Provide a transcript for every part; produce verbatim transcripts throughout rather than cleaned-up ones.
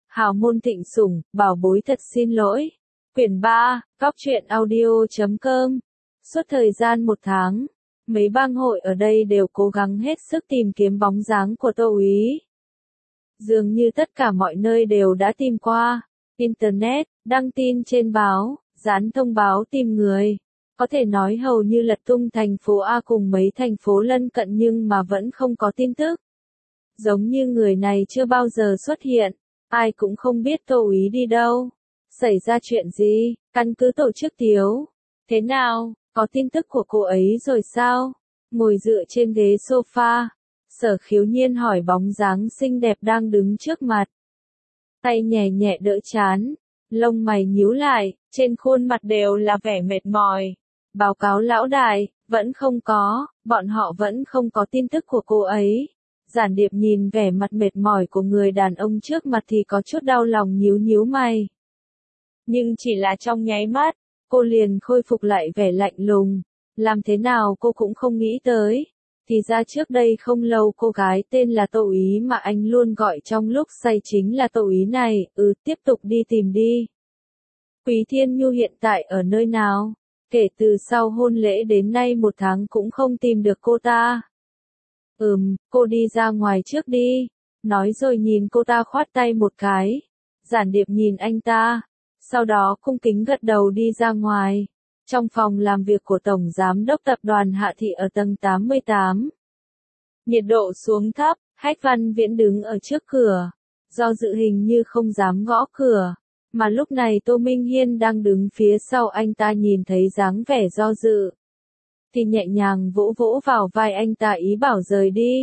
Hào môn thịnh sủng, bảo bối thật xin lỗi. Quyển ba, góc truyện audio chấm com. Suốt thời gian một tháng, mấy bang hội ở đây đều cố gắng hết sức tìm kiếm bóng dáng của Tô Úy. Dường như tất cả mọi nơi đều đã tìm qua. Internet, đăng tin trên báo, dán thông báo tìm người. Có thể nói hầu như lật tung thành phố A cùng mấy thành phố lân cận nhưng mà vẫn không có tin tức. Giống như người này chưa bao giờ xuất hiện, ai cũng không biết Tô Úy đi đâu. Xảy ra chuyện gì, căn cứ tổ chức tiếu. Thế nào, có tin tức của cô ấy rồi sao? Ngồi dựa trên ghế sofa, Sở Khiếu Nhiên hỏi bóng dáng xinh đẹp đang đứng trước mặt. Tay nhẹ nhẹ đỡ chán, lông mày nhíu lại, trên khuôn mặt đều là vẻ mệt mỏi. Báo cáo lão đại, vẫn không có, bọn họ vẫn không có tin tức của cô ấy. Giản Điệp nhìn vẻ mặt mệt mỏi của người đàn ông trước mặt thì có chút đau lòng nhíu nhíu mày. Nhưng chỉ là trong nháy mắt, cô liền khôi phục lại vẻ lạnh lùng. Làm thế nào cô cũng không nghĩ tới. Thì ra trước đây không lâu cô gái tên là Tô Úy mà anh luôn gọi trong lúc say chính là Tô Úy này. Ừ, tiếp tục đi tìm đi. Quý Thiên Nhu hiện tại ở nơi nào? Kể từ sau hôn lễ đến nay một tháng cũng không tìm được cô ta. Ừm, cô đi ra ngoài trước đi. Nói rồi nhìn cô ta khoát tay một cái. Giản Điệp nhìn anh ta. Sau đó cung kính gật đầu đi ra ngoài. Trong phòng làm việc của Tổng Giám đốc Tập đoàn Hạ Thị ở tầng tám mươi tám. Nhiệt độ xuống thấp, Hách Văn Viễn đứng ở trước cửa. Do dự hình như không dám gõ cửa. Mà lúc này Tô Minh Hiên đang đứng phía sau anh ta nhìn thấy dáng vẻ do dự. Thì nhẹ nhàng vỗ vỗ vào vai anh ta ý bảo rời đi.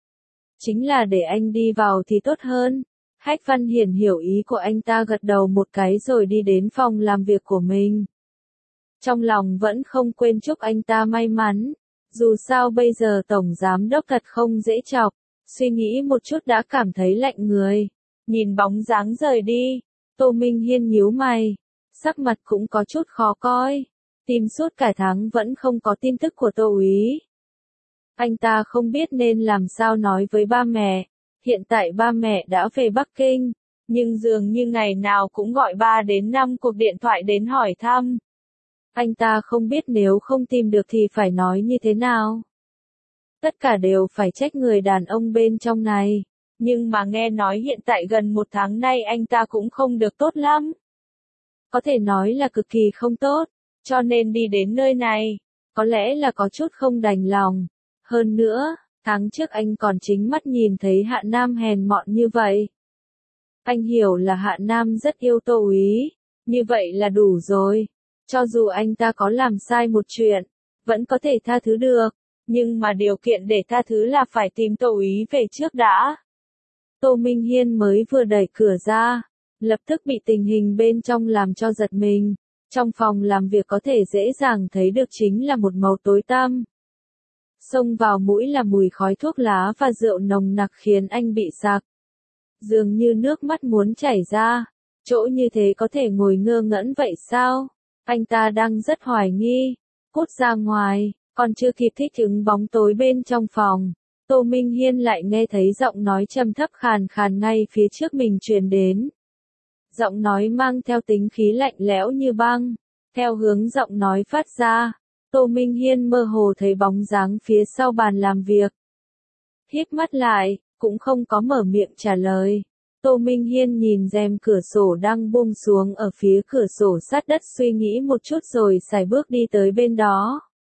Chính là để anh đi vào thì tốt hơn. Hách Văn Hiển hiểu ý của anh ta gật đầu một cái rồi đi đến phòng làm việc của mình. Trong lòng vẫn không quên chúc anh ta may mắn. Dù sao bây giờ Tổng Giám đốc thật không dễ chọc. Suy nghĩ một chút đã cảm thấy lạnh người. Nhìn bóng dáng rời đi. Tô Minh Hiên nhíu mày. Sắc mặt cũng có chút khó coi. Tìm suốt cả tháng vẫn không có tin tức của Tô Úy. Anh ta không biết nên làm sao nói với ba mẹ. Hiện tại ba mẹ đã về Bắc Kinh. Nhưng dường như ngày nào cũng gọi ba đến năm cuộc điện thoại đến hỏi thăm. Anh ta không biết nếu không tìm được thì phải nói như thế nào. Tất cả đều phải trách người đàn ông bên trong này. Nhưng mà nghe nói hiện tại gần một tháng nay anh ta cũng không được tốt lắm. Có thể nói là cực kỳ không tốt. Cho nên đi đến nơi này. Có lẽ là có chút không đành lòng. Hơn nữa, tháng trước anh còn chính mắt nhìn thấy Hạ Nam hèn mọn như vậy. Anh hiểu là Hạ Nam rất yêu Tô Úy. Như vậy là đủ rồi. Cho dù anh ta có làm sai một chuyện, vẫn có thể tha thứ được. Nhưng mà điều kiện để tha thứ là phải tìm Tô Úy về trước đã. Tô Minh Hiên mới vừa đẩy cửa ra, lập tức bị tình hình bên trong làm cho giật mình. Trong phòng làm việc có thể dễ dàng thấy được chính là một màu tối tăm. Xông vào mũi là mùi khói thuốc lá và rượu nồng nặc khiến anh bị sặc. Dường như nước mắt muốn chảy ra. Chỗ như thế có thể ngồi ngơ ngẩn vậy sao? Anh ta đang rất hoài nghi. Cút ra ngoài, còn chưa kịp thích ứng bóng tối bên trong phòng. Tô Minh Hiên lại nghe thấy giọng nói trầm thấp khàn khàn ngay phía trước mình truyền đến. Giọng nói mang theo tính khí lạnh lẽo như băng. Theo hướng giọng nói phát ra, Tô Minh Hiên mơ hồ thấy bóng dáng phía sau bàn làm việc. Híp mắt lại, cũng không có mở miệng trả lời. Tô Minh Hiên nhìn rèm cửa sổ đang buông xuống ở phía cửa sổ sát đất suy nghĩ một chút rồi sải bước đi tới bên đó.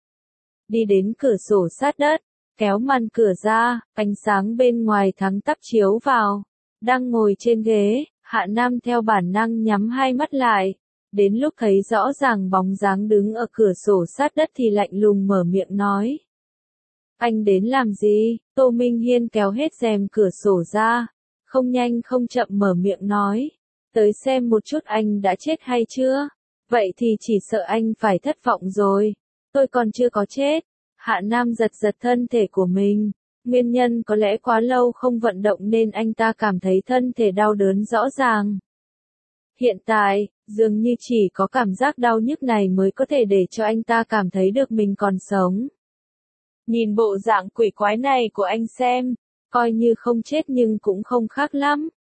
Đi đến cửa sổ sát đất, kéo màn cửa ra, ánh sáng bên ngoài tháng tắp chiếu vào. Đang ngồi trên ghế, Hạ Nam theo bản năng nhắm hai mắt lại. Đến lúc thấy rõ ràng bóng dáng đứng ở cửa sổ sát đất thì lạnh lùng mở miệng nói. Anh đến làm gì? Tô Minh Hiên kéo hết rèm cửa sổ ra. Không nhanh không chậm mở miệng nói. Tới xem một chút anh đã chết hay chưa? Vậy thì chỉ sợ anh phải thất vọng rồi. Tôi còn chưa có chết. Hạ Nam giật giật thân thể của mình. Nguyên nhân có lẽ quá lâu không vận động nên anh ta cảm thấy thân thể đau đớn rõ ràng. Hiện tại, dường như chỉ có cảm giác đau nhức này mới có thể để cho anh ta cảm thấy được mình còn sống. Nhìn bộ dạng quỷ quái này của anh xem, coi như không chết nhưng cũng không khác lắm.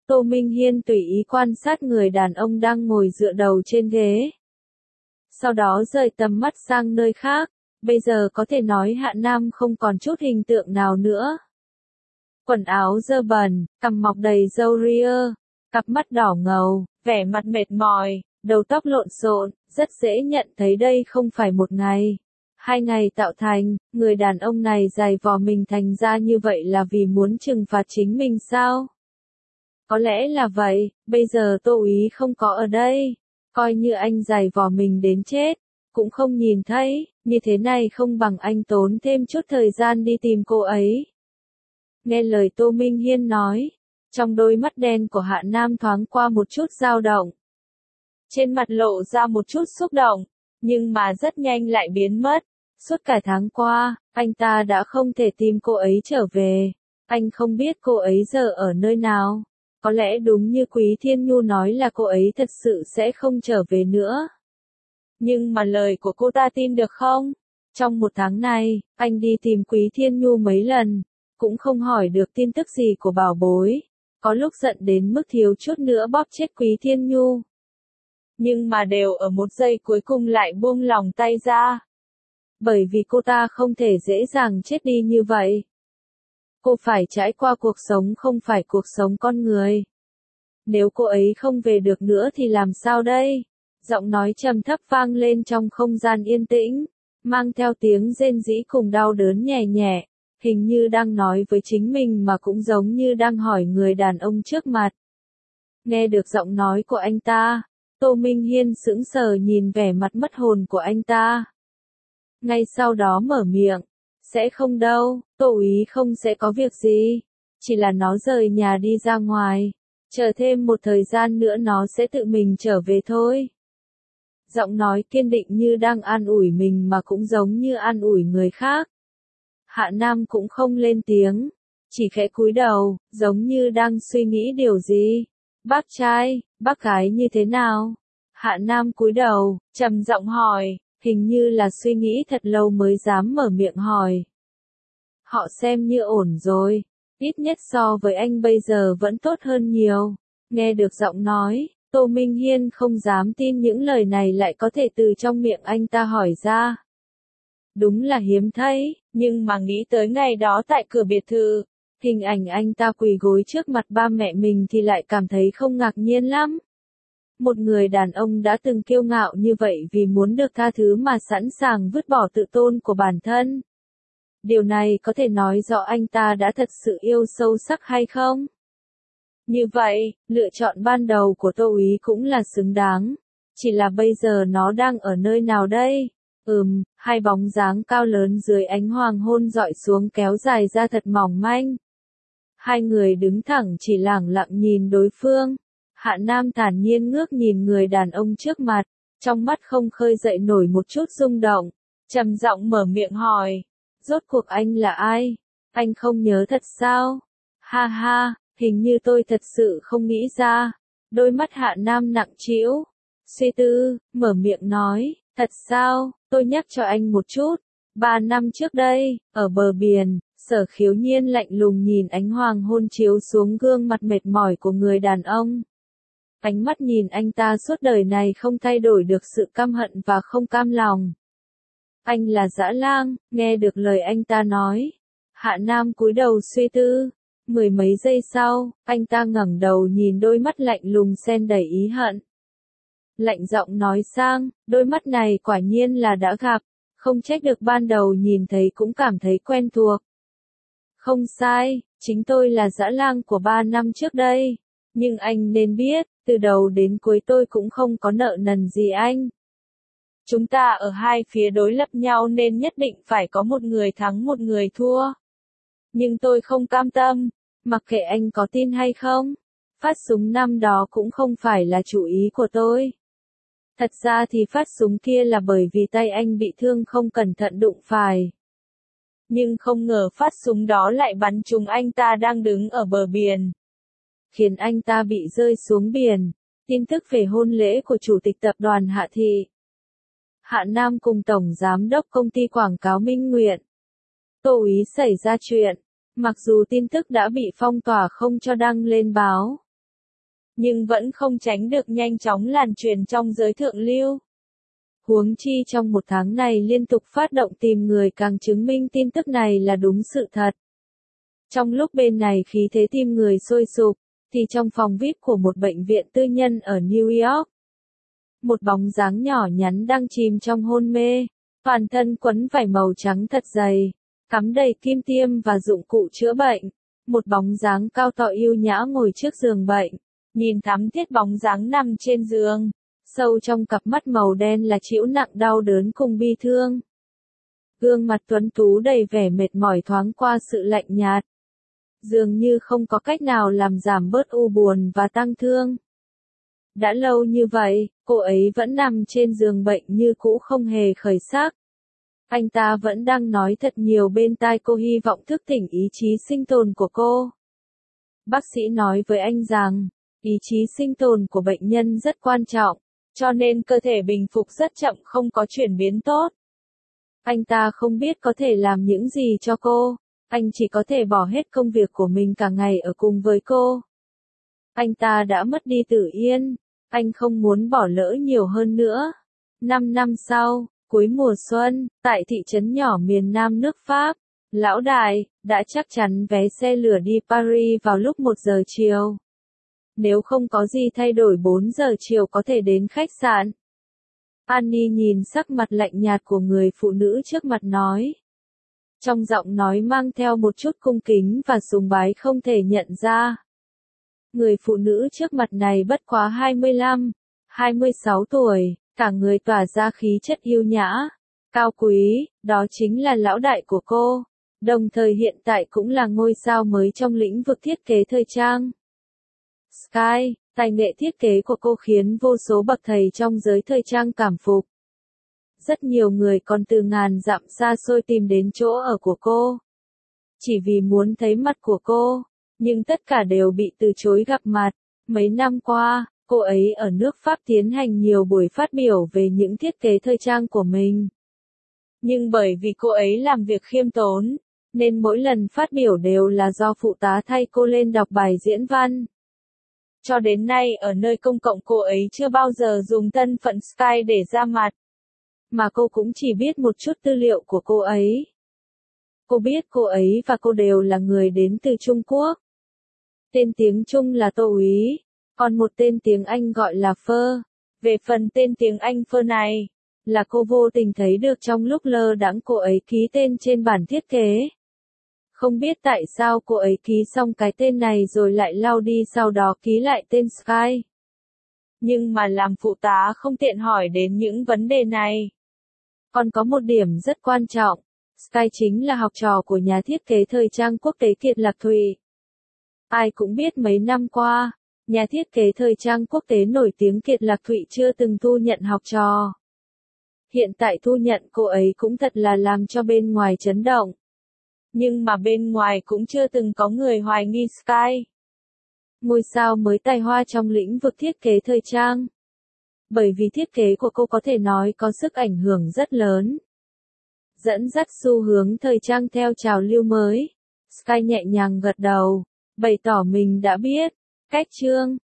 Tô Minh Hiên tùy ý quan sát người đàn ông đang ngồi dựa đầu trên ghế. Sau đó rời tầm mắt sang nơi khác, bây giờ có thể nói Hạ Nam không còn chút hình tượng nào nữa. Quần áo dơ bẩn, cằm mọc đầy râu ria, cặp mắt đỏ ngầu, vẻ mặt mệt mỏi, đầu tóc lộn xộn, rất dễ nhận thấy đây không phải một ngày, hai ngày tạo thành, người đàn ông này giày vò mình thành ra như vậy là vì muốn trừng phạt chính mình sao? Có lẽ là vậy, bây giờ Tô Úy không có ở đây, coi như anh giày vò mình đến chết, cũng không nhìn thấy, như thế này không bằng anh tốn thêm chút thời gian đi tìm cô ấy. Nghe lời Tô Minh Hiên nói, trong đôi mắt đen của Hạ Nam thoáng qua một chút dao động. Trên mặt lộ ra một chút xúc động, nhưng mà rất nhanh lại biến mất. Suốt cả tháng qua, anh ta đã không thể tìm cô ấy trở về. Anh không biết cô ấy giờ ở nơi nào. Có lẽ đúng như Quý Thiên Nhu nói là cô ấy thật sự sẽ không trở về nữa. Nhưng mà lời của cô ta tin được không? Trong một tháng này, anh đi tìm Quý Thiên Nhu mấy lần, cũng không hỏi được tin tức gì của bảo bối. Có lúc giận đến mức thiếu chút nữa bóp chết Quý Thiên Nhu. Nhưng mà đều ở một giây cuối cùng lại buông lòng tay ra. Bởi vì cô ta không thể dễ dàng chết đi như vậy. Cô phải trải qua cuộc sống không phải cuộc sống con người. Nếu cô ấy không về được nữa thì làm sao đây? Giọng nói trầm thấp vang lên trong không gian yên tĩnh, mang theo tiếng rên rỉ cùng đau đớn nhẹ nhẹ, hình như đang nói với chính mình mà cũng giống như đang hỏi người đàn ông trước mặt. Nghe được giọng nói của anh ta, Tô Minh Hiên sững sờ nhìn vẻ mặt mất hồn của anh ta. Ngay sau đó mở miệng, sẽ không đâu, Tô Úy không sẽ có việc gì, chỉ là nó rời nhà đi ra ngoài, chờ thêm một thời gian nữa nó sẽ tự mình trở về thôi. Giọng nói kiên định như đang an ủi mình mà cũng giống như an ủi người khác. Hạ Nam cũng không lên tiếng, chỉ khẽ cúi đầu, giống như đang suy nghĩ điều gì. Bác trai, bác gái như thế nào? Hạ Nam cúi đầu, trầm giọng hỏi, hình như là suy nghĩ thật lâu mới dám mở miệng hỏi. Họ xem như ổn rồi, ít nhất so với anh bây giờ vẫn tốt hơn nhiều. Nghe được giọng nói, Tô Minh Hiên không dám tin những lời này lại có thể từ trong miệng anh ta hỏi ra. Đúng là hiếm thấy, nhưng mà nghĩ tới ngày đó tại cửa biệt thự, hình ảnh anh ta quỳ gối trước mặt ba mẹ mình thì lại cảm thấy không ngạc nhiên lắm. Một người đàn ông đã từng kiêu ngạo như vậy vì muốn được tha thứ mà sẵn sàng vứt bỏ tự tôn của bản thân. Điều này có thể nói rõ anh ta đã thật sự yêu sâu sắc hay không? Như vậy, lựa chọn ban đầu của Tô Úy cũng là xứng đáng. Chỉ là bây giờ nó đang ở nơi nào đây? Ừm, hai bóng dáng cao lớn dưới ánh hoàng hôn dọi xuống kéo dài ra thật mỏng manh. Hai người đứng thẳng chỉ lẳng lặng nhìn đối phương. Hạ Nam thản nhiên ngước nhìn người đàn ông trước mặt, trong mắt không khơi dậy nổi một chút rung động, trầm giọng mở miệng hỏi, rốt cuộc anh là ai? Anh không nhớ thật sao? Ha ha, hình như tôi thật sự không nghĩ ra. Đôi mắt Hạ Nam nặng trĩu, suy tư, mở miệng nói, thật sao, tôi nhắc cho anh một chút. Ba năm trước đây, ở bờ biển, Sở Khiếu Nhiên lạnh lùng nhìn ánh hoàng hôn chiếu xuống gương mặt mệt mỏi của người đàn ông. Ánh mắt nhìn anh ta suốt đời này không thay đổi được sự căm hận và không cam lòng. Anh là Dã Lang, nghe được lời anh ta nói. Hạ Nam cúi đầu suy tư. Mười mấy giây sau, anh ta ngẩng đầu nhìn đôi mắt lạnh lùng xen đầy ý hận. Lạnh giọng nói sang, đôi mắt này quả nhiên là đã gặp, không trách được ban đầu nhìn thấy cũng cảm thấy quen thuộc. Không sai, chính tôi là Dã Lang của ba năm trước đây. Nhưng anh nên biết, từ đầu đến cuối tôi cũng không có nợ nần gì anh. Chúng ta ở hai phía đối lập nhau nên nhất định phải có một người thắng một người thua. Nhưng tôi không cam tâm, mặc kệ anh có tin hay không. Phát súng năm đó cũng không phải là chủ ý của tôi. Thật ra thì phát súng kia là bởi vì tay anh bị thương không cẩn thận đụng phải. Nhưng không ngờ phát súng đó lại bắn trúng anh ta đang đứng ở bờ biển. Khiến anh ta bị rơi xuống biển. Tin tức về hôn lễ của chủ tịch tập đoàn Hạ Thị. Hạ Nam cùng Tổng Giám đốc công ty quảng cáo Minh Nguyện. Tô Úy xảy ra chuyện. Mặc dù tin tức đã bị phong tỏa không cho đăng lên báo. nhưng vẫn không tránh được nhanh chóng lan truyền trong giới thượng lưu. Huống chi trong một tháng này liên tục phát động tìm người càng chứng minh tin tức này là đúng sự thật. Trong lúc bên này khí thế tìm người sôi sục, thì trong phòng vi ai pi của một bệnh viện tư nhân ở New York, một bóng dáng nhỏ nhắn đang chìm trong hôn mê, toàn thân quấn vải màu trắng thật dày, cắm đầy kim tiêm và dụng cụ chữa bệnh. Một bóng dáng cao to yêu nhã ngồi trước giường bệnh, nhìn thắm thiết bóng dáng nằm trên giường, sâu trong cặp mắt màu đen là chịu nặng đau đớn cùng bi thương. Gương mặt tuấn tú đầy vẻ mệt mỏi thoáng qua sự lạnh nhạt, dường như không có cách nào làm giảm bớt u buồn và tang thương. Đã lâu như vậy, cô ấy vẫn nằm trên giường bệnh như cũ không hề khởi sắc. Anh ta vẫn đang nói thật nhiều bên tai cô, hy vọng thức tỉnh ý chí sinh tồn của cô. Bác sĩ nói với anh rằng, ý chí sinh tồn của bệnh nhân rất quan trọng, cho nên cơ thể bình phục rất chậm, không có chuyển biến tốt. Anh ta không biết có thể làm những gì cho cô, anh chỉ có thể bỏ hết công việc của mình cả ngày ở cùng với cô. Anh ta đã mất đi Tử Yên, anh không muốn bỏ lỡ nhiều hơn nữa. Năm năm sau, cuối mùa xuân, tại thị trấn nhỏ miền Nam nước Pháp, Lão Đại đã chắc chắn vé xe lửa đi Paris vào lúc một giờ chiều. Nếu không có gì thay đổi bốn giờ chiều có thể đến khách sạn. Annie nhìn sắc mặt lạnh nhạt của người phụ nữ trước mặt nói. Trong giọng nói mang theo một chút cung kính và sùng bái không thể nhận ra. Người phụ nữ trước mặt này bất quá hai mươi lăm, hai mươi sáu tuổi, cả người tỏa ra khí chất yêu nhã, cao quý, đó chính là lão đại của cô, đồng thời hiện tại cũng là ngôi sao mới trong lĩnh vực thiết kế thời trang. Sky, tài nghệ thiết kế của cô khiến vô số bậc thầy trong giới thời trang cảm phục. Rất nhiều người còn từ ngàn dặm xa xôi tìm đến chỗ ở của cô, chỉ vì muốn thấy mặt của cô, nhưng tất cả đều bị từ chối gặp mặt. Mấy năm qua, cô ấy ở nước Pháp tiến hành nhiều buổi phát biểu về những thiết kế thời trang của mình. Nhưng bởi vì cô ấy làm việc khiêm tốn, nên mỗi lần phát biểu đều là do phụ tá thay cô lên đọc bài diễn văn. Cho đến nay ở nơi công cộng cô ấy chưa bao giờ dùng thân phận Sky để ra mặt. Mà cô cũng chỉ biết một chút tư liệu của cô ấy. Cô biết cô ấy và cô đều là người đến từ Trung Quốc. Tên tiếng Trung là Tô Úy, còn một tên tiếng Anh gọi là Phơ. Về phần tên tiếng Anh Phơ này, là cô vô tình thấy được trong lúc lơ đãng cô ấy ký tên trên bản thiết kế. Không biết tại sao cô ấy ký xong cái tên này rồi lại lau đi, sau đó ký lại tên Sky. Nhưng mà làm phụ tá không tiện hỏi đến những vấn đề này. Còn có một điểm rất quan trọng, Sky chính là học trò của nhà thiết kế thời trang quốc tế Kiệt Lạc Thụy. Ai cũng biết mấy năm qua, nhà thiết kế thời trang quốc tế nổi tiếng Kiệt Lạc Thụy chưa từng thu nhận học trò. Hiện tại thu nhận cô ấy cũng thật là làm cho bên ngoài chấn động. Nhưng mà bên ngoài cũng chưa từng có người hoài nghi Sky. Ngôi sao mới tài hoa trong lĩnh vực thiết kế thời trang. Bởi vì thiết kế của cô có thể nói có sức ảnh hưởng rất lớn. Dẫn dắt xu hướng thời trang theo trào lưu mới. Sky nhẹ nhàng gật đầu, bày tỏ mình đã biết. Cách chương